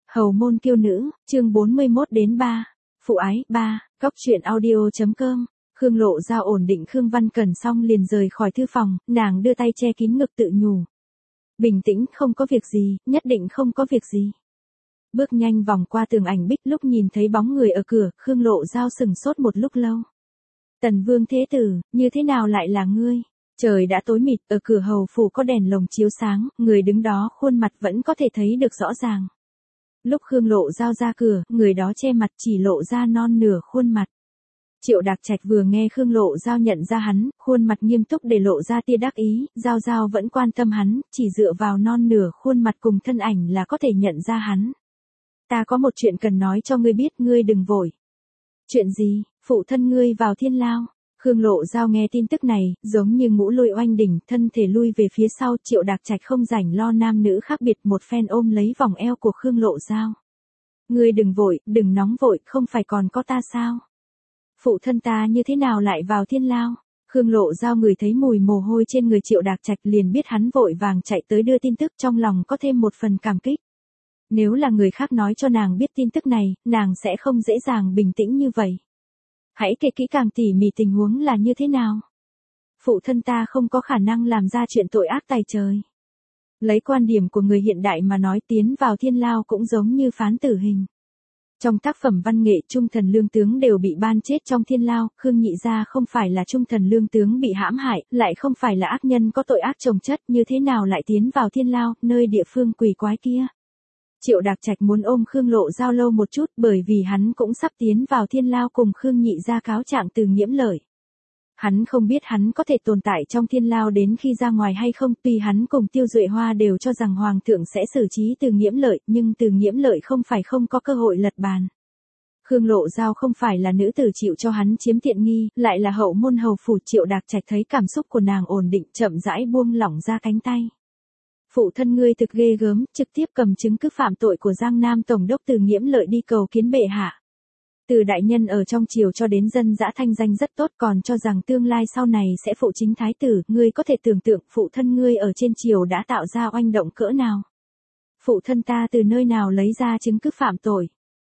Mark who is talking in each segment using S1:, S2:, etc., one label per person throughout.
S1: Hầu môn kiêu nữ, chương 41-3. Phụ ái, 3, Cóc truyện audio.com. Khương Lộ Giao ổn định Khương Văn Cẩn xong liền rời khỏi thư phòng, nàng đưa tay che kín ngực tự nhủ. Bình tĩnh, không có việc gì, nhất định không có việc gì. Bước nhanh vòng qua tường ảnh bích, lúc nhìn thấy bóng người ở cửa, Khương Lộ Giao sừng sốt một lúc lâu. Tần Vương Thế Tử, như thế nào lại là ngươi? Trời đã tối mịt, ở cửa hầu phủ có đèn lồng chiếu sáng, người đứng đó khuôn mặt vẫn có thể thấy được rõ ràng. Lúc Khương Lộ Giao ra cửa, người đó che mặt chỉ lộ ra non nửa khuôn mặt. Triệu Đạc Trạch vừa nghe Khương Lộ Giao nhận ra hắn, khuôn mặt nghiêm túc để lộ ra tia đắc ý, Giao Giao vẫn quan tâm hắn, chỉ dựa vào non nửa khuôn mặt cùng thân ảnh là có thể nhận ra hắn. Ta có một chuyện cần nói cho ngươi biết, ngươi đừng vội. Chuyện gì? Phụ thân ngươi vào thiên lao. Khương Lộ Giao nghe tin tức này, giống như ngũ lôi oanh đỉnh, thân thể lui về phía sau, Triệu Đạc Trạch không rảnh lo nam nữ khác biệt, một phen ôm lấy vòng eo của Khương Lộ Giao. Ngươi đừng vội, đừng nóng vội, không phải còn có ta sao? Phụ thân ta như thế nào lại vào thiên lao? Khương Lộ Giao ngửi thấy mùi mồ hôi trên người Triệu Đạc Trạch liền biết hắn vội vàng chạy tới đưa tin tức, trong lòng có thêm một phần cảm kích. Nếu là người khác nói cho nàng biết tin tức này, nàng sẽ không dễ dàng bình tĩnh như vậy. Hãy kể kỹ càng tỉ mỉ tình huống là như thế nào. Phụ thân ta không có khả năng làm ra chuyện tội ác tày trời. Lấy quan điểm của người hiện đại mà nói, tiến vào thiên lao cũng giống như phán tử hình. Trong tác phẩm văn nghệ, trung thần lương tướng đều bị ban chết trong thiên lao, Khương Nhị Gia không phải là trung thần lương tướng bị hãm hại, lại không phải là ác nhân có tội ác chồng chất, như thế nào lại tiến vào thiên lao, nơi địa phương quỷ quái kia. Triệu Đạc Trạch muốn ôm Khương Lộ Giao lâu một chút, bởi vì hắn cũng sắp tiến vào thiên lao cùng Khương Nhị Gia cáo trạng từ Nghiễm Lợi. Hắn không biết hắn có thể tồn tại trong thiên lao đến khi ra ngoài hay không, tuy hắn cùng Tiêu Duệ Hoa đều cho rằng Hoàng thượng sẽ xử trí từ Nghiễm Lợi, nhưng từ Nghiễm Lợi không phải không có cơ hội lật bàn. Khương Lộ Giao không phải là nữ tử chịu cho hắn chiếm tiện nghi, lại là hậu môn hầu phủ. Triệu Đạc Trạch thấy cảm xúc của nàng ổn định, chậm rãi buông lỏng ra cánh tay. Phụ thân ngươi thực ghê gớm, trực tiếp cầm chứng cứ phạm tội của Giang Nam Tổng đốc Từ Nghiễm Lợi đi cầu kiến bệ hạ. Từ đại nhân ở trong triều cho đến dân dã thanh danh rất tốt, còn cho rằng tương lai sau này sẽ phụ chính thái tử, ngươi có thể tưởng tượng phụ thân ngươi ở trên triều đã tạo ra oanh động cỡ nào. Phụ thân ta từ nơi nào lấy ra chứng cứ phạm tội?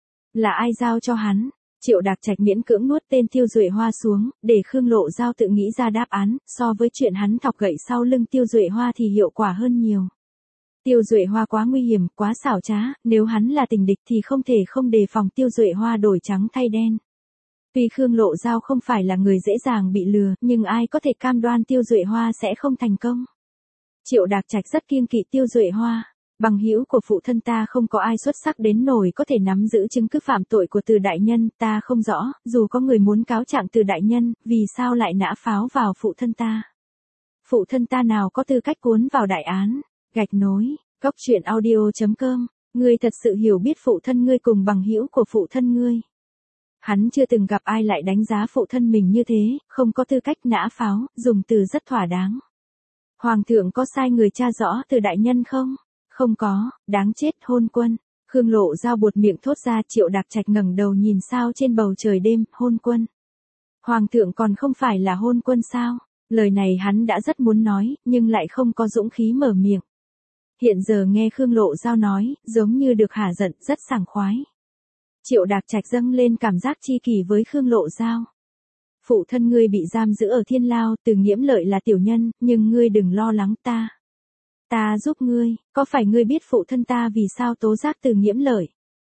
S1: Là ai giao cho hắn? Triệu Đạc Trạch miễn cưỡng nuốt tên Tiêu Duệ Hoa xuống, để Khương Lộ Giao tự nghĩ ra đáp án, so với chuyện hắn thọc gậy sau lưng Tiêu Duệ Hoa thì hiệu quả hơn nhiều. Tiêu Duệ Hoa quá nguy hiểm, quá xảo trá, nếu hắn là tình địch thì không thể không đề phòng Tiêu Duệ Hoa đổi trắng thay đen. Tuy Khương Lộ Giao không phải là người dễ dàng bị lừa, nhưng ai có thể cam đoan Tiêu Duệ Hoa sẽ không thành công. Triệu Đạc Trạch rất kiêng kỵ Tiêu Duệ Hoa. Bằng hữu của phụ thân ta không có ai xuất sắc đến nổi có thể nắm giữ chứng cứ phạm tội của Từ đại nhân, ta không rõ, dù có người muốn cáo trạng Từ đại nhân, vì sao lại nã pháo vào phụ thân ta? Phụ thân ta nào có tư cách cuốn vào đại án? Gạch nối, Cóc truyện audio.com, ngươi thật sự hiểu biết phụ thân ngươi cùng bằng hữu của phụ thân ngươi. Hắn chưa từng gặp ai lại đánh giá phụ thân mình như thế, không có tư cách nã pháo, dùng từ rất thỏa đáng. Hoàng thượng có sai người tra rõ Từ đại nhân không? Không có, đáng chết, hôn quân. Khương Lộ Giao buột miệng thốt ra. Triệu Đạc Trạch ngẩng đầu nhìn sao trên bầu trời đêm, hôn quân. Hoàng thượng còn không phải là hôn quân sao? Lời này hắn đã rất muốn nói, nhưng lại không có dũng khí mở miệng. Hiện giờ nghe Khương Lộ Giao nói, giống như được hả giận, rất sảng khoái. Triệu Đạc Trạch dâng lên cảm giác chi kỷ với Khương Lộ Giao. Phụ thân ngươi bị giam giữ ở thiên lao, Từ Nghiễm Lợi là tiểu nhân, nhưng ngươi đừng lo lắng ta. Ta giúp ngươi, có phải ngươi biết phụ thân ta vì sao tố giác Từ Nghiễm Lợi?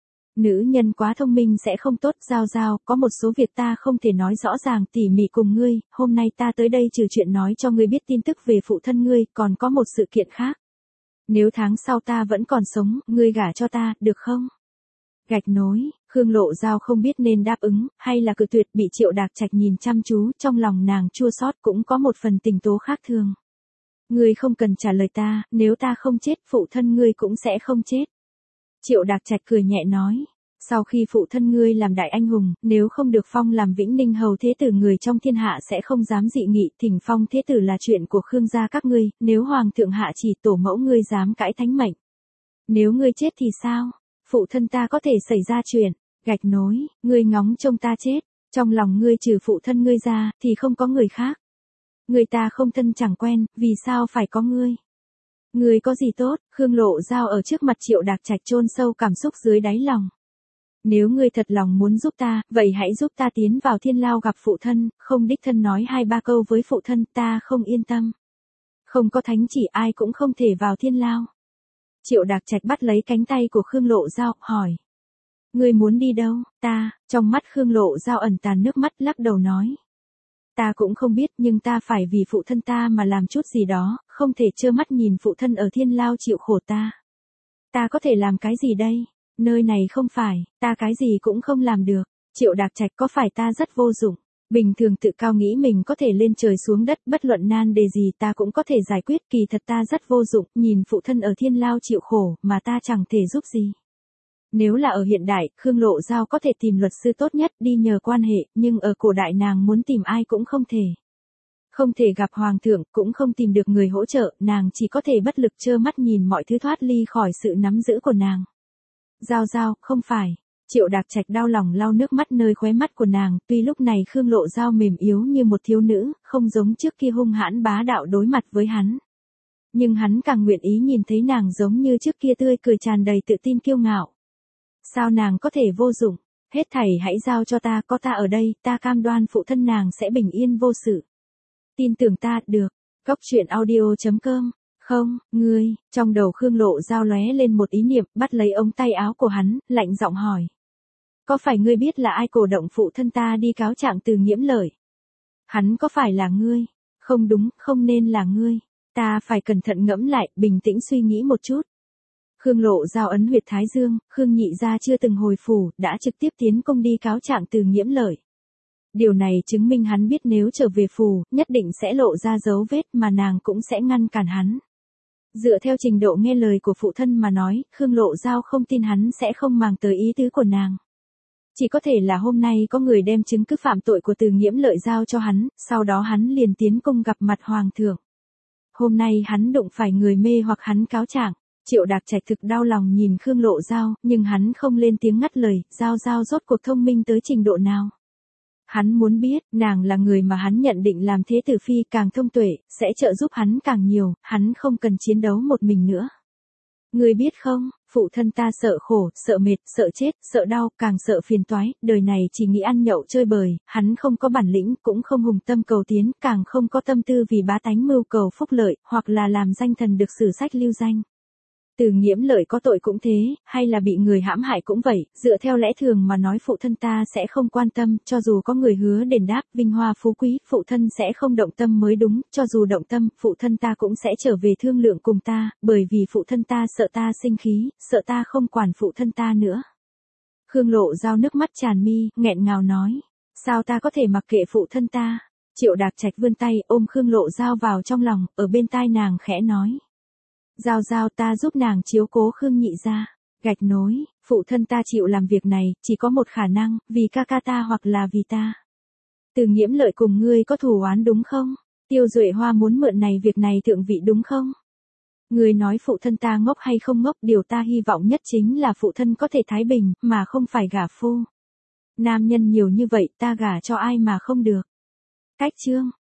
S1: Nữ nhân quá thông minh sẽ không tốt. Giao Giao, có một số việc ta không thể nói rõ ràng tỉ mỉ cùng ngươi, hôm nay ta tới đây trừ chuyện nói cho ngươi biết tin tức về phụ thân ngươi, còn có một sự kiện khác. Nếu tháng sau ta vẫn còn sống, ngươi gả cho ta, được không? Gạch nối, Khương Lộ Giao không biết nên đáp ứng, hay là cự tuyệt. Bị Triệu Đạc Trạch nhìn chăm chú, trong lòng nàng chua xót cũng có một phần tình tố khác thường. Ngươi không cần trả lời ta, nếu ta không chết, phụ thân ngươi cũng sẽ không chết. Triệu Đạc Trạch cười nhẹ nói, sau khi phụ thân ngươi làm đại anh hùng, nếu không được phong làm Vĩnh Ninh hầu thế tử, người trong thiên hạ sẽ không dám dị nghị, thỉnh phong thế tử là chuyện của Khương gia các ngươi, nếu hoàng thượng hạ chỉ, tổ mẫu ngươi dám cãi thánh mệnh. Nếu ngươi chết thì sao? Phụ thân ta có thể xảy ra chuyện. Gạch nối, ngươi ngóng trông ta chết, trong lòng ngươi trừ phụ thân ngươi ra, thì không có người khác. Người ta không thân chẳng quen, vì sao phải có ngươi? Ngươi có gì tốt? Khương Lộ Giao ở trước mặt Triệu Đạc Trạch chôn sâu cảm xúc dưới đáy lòng. Nếu ngươi thật lòng muốn giúp ta, vậy hãy giúp ta tiến vào thiên lao gặp phụ thân, không đích thân nói 2-3 câu với phụ thân, ta không yên tâm. Không có thánh chỉ ai cũng không thể vào thiên lao. Triệu Đạc Trạch bắt lấy cánh tay của Khương Lộ Giao, hỏi. Ngươi muốn đi đâu? Ta, trong mắt Khương Lộ Giao ẩn tàn nước mắt, lắc đầu nói. Ta cũng không biết, nhưng ta phải vì phụ thân ta mà làm chút gì đó, không thể trơ mắt nhìn phụ thân ở thiên lao chịu khổ ta. Ta có thể làm cái gì đây? Nơi này không phải, ta cái gì cũng không làm được. Triệu Đạc Trạch, có phải ta rất vô dụng? Bình thường tự cao nghĩ mình có thể lên trời xuống đất, bất luận nan đề gì ta cũng có thể giải quyết, kỳ thật ta rất vô dụng, nhìn phụ thân ở thiên lao chịu khổ, mà ta chẳng thể giúp gì. Nếu là ở hiện đại, Khương Lộ Giao có thể tìm luật sư tốt nhất đi nhờ quan hệ, nhưng ở cổ đại nàng muốn tìm ai cũng không thể. Không thể gặp hoàng thượng, cũng không tìm được người hỗ trợ, nàng chỉ có thể bất lực trơ mắt nhìn mọi thứ thoát ly khỏi sự nắm giữ của nàng. Giao Giao, không phải. Triệu Đạc Trạch đau lòng lau nước mắt nơi khóe mắt của nàng, tuy lúc này Khương Lộ Giao mềm yếu như một thiếu nữ, không giống trước kia hung hãn bá đạo đối mặt với hắn. Nhưng hắn càng nguyện ý nhìn thấy nàng giống như trước kia tươi cười tràn đầy tự tin kiêu ngạo. Sao nàng có thể vô dụng? Hết thảy hãy giao cho ta, có ta ở đây, ta cam đoan phụ thân nàng sẽ bình yên vô sự. Tin tưởng ta, được. Góc truyện audio.com. Không, ngươi, trong đầu Khương Lộ Giao lóe lên một ý niệm, bắt lấy ống tay áo của hắn, lạnh giọng hỏi. Có phải ngươi biết là ai cổ động phụ thân ta đi cáo trạng Từ Nghiễm Lợi? Hắn có phải là ngươi? Không đúng, không nên là ngươi. Ta phải cẩn thận ngẫm lại, bình tĩnh suy nghĩ một chút. Khương Lộ Giao ấn huyệt thái dương, Khương Nhị gia chưa từng hồi phủ, đã trực tiếp tiến công đi cáo trạng Từ Nghiễm Lợi. Điều này chứng minh hắn biết nếu trở về phủ, nhất định sẽ lộ ra dấu vết mà nàng cũng sẽ ngăn cản hắn. Dựa theo trình độ nghe lời của phụ thân mà nói, Khương Lộ Giao không tin hắn sẽ không màng tới ý tứ của nàng. Chỉ có thể là hôm nay có người đem chứng cứ phạm tội của Từ Nghiễm Lợi giao cho hắn, sau đó hắn liền tiến công gặp mặt hoàng thượng. Hôm nay hắn đụng phải người mê hoặc hắn cáo trạng. Triệu Đạc Trạch thực đau lòng nhìn Khương Lộ Giao, nhưng hắn không lên tiếng ngắt lời, Giao Giao rốt cuộc thông minh tới trình độ nào. Hắn muốn biết, nàng là người mà hắn nhận định làm thế tử phi càng thông tuệ, sẽ trợ giúp hắn càng nhiều, hắn không cần chiến đấu một mình nữa. Ngươi biết không, phụ thân ta sợ khổ, sợ mệt, sợ chết, sợ đau, càng sợ phiền toái, đời này chỉ nghĩ ăn nhậu chơi bời, hắn không có bản lĩnh, cũng không hùng tâm cầu tiến, càng không có tâm tư vì bá tánh mưu cầu phúc lợi, hoặc là làm danh thần được sử sách lưu danh. Từ Nghiễm Lợi có tội cũng thế, hay là bị người hãm hại cũng vậy, dựa theo lẽ thường mà nói phụ thân ta sẽ không quan tâm, cho dù có người hứa đền đáp, vinh hoa phú quý, phụ thân sẽ không động tâm mới đúng, cho dù động tâm, phụ thân ta cũng sẽ trở về thương lượng cùng ta, bởi vì phụ thân ta sợ ta sinh khí, sợ ta không quản phụ thân ta nữa. Khương Lộ Giao nước mắt tràn mi, nghẹn ngào nói, sao ta có thể mặc kệ phụ thân ta? Triệu Đạc Trạch vươn tay ôm Khương Lộ Giao vào trong lòng, ở bên tai nàng khẽ nói. Giao Giao, ta giúp nàng chiếu cố Khương Nhị gia. Gạch nối, phụ thân ta chịu làm việc này, chỉ có một khả năng, vì ca ca ta hoặc là vì ta. Từ Nghiễm Lợi cùng ngươi có thù oán đúng không? Tiêu Duệ Hoa muốn mượn này việc này thượng vị đúng không? Ngươi nói phụ thân ta ngốc hay không ngốc, điều ta hy vọng nhất chính là phụ thân có thể thái bình, mà không phải gả phu. Nam nhân nhiều như vậy ta gả cho ai mà không được. Cách chương.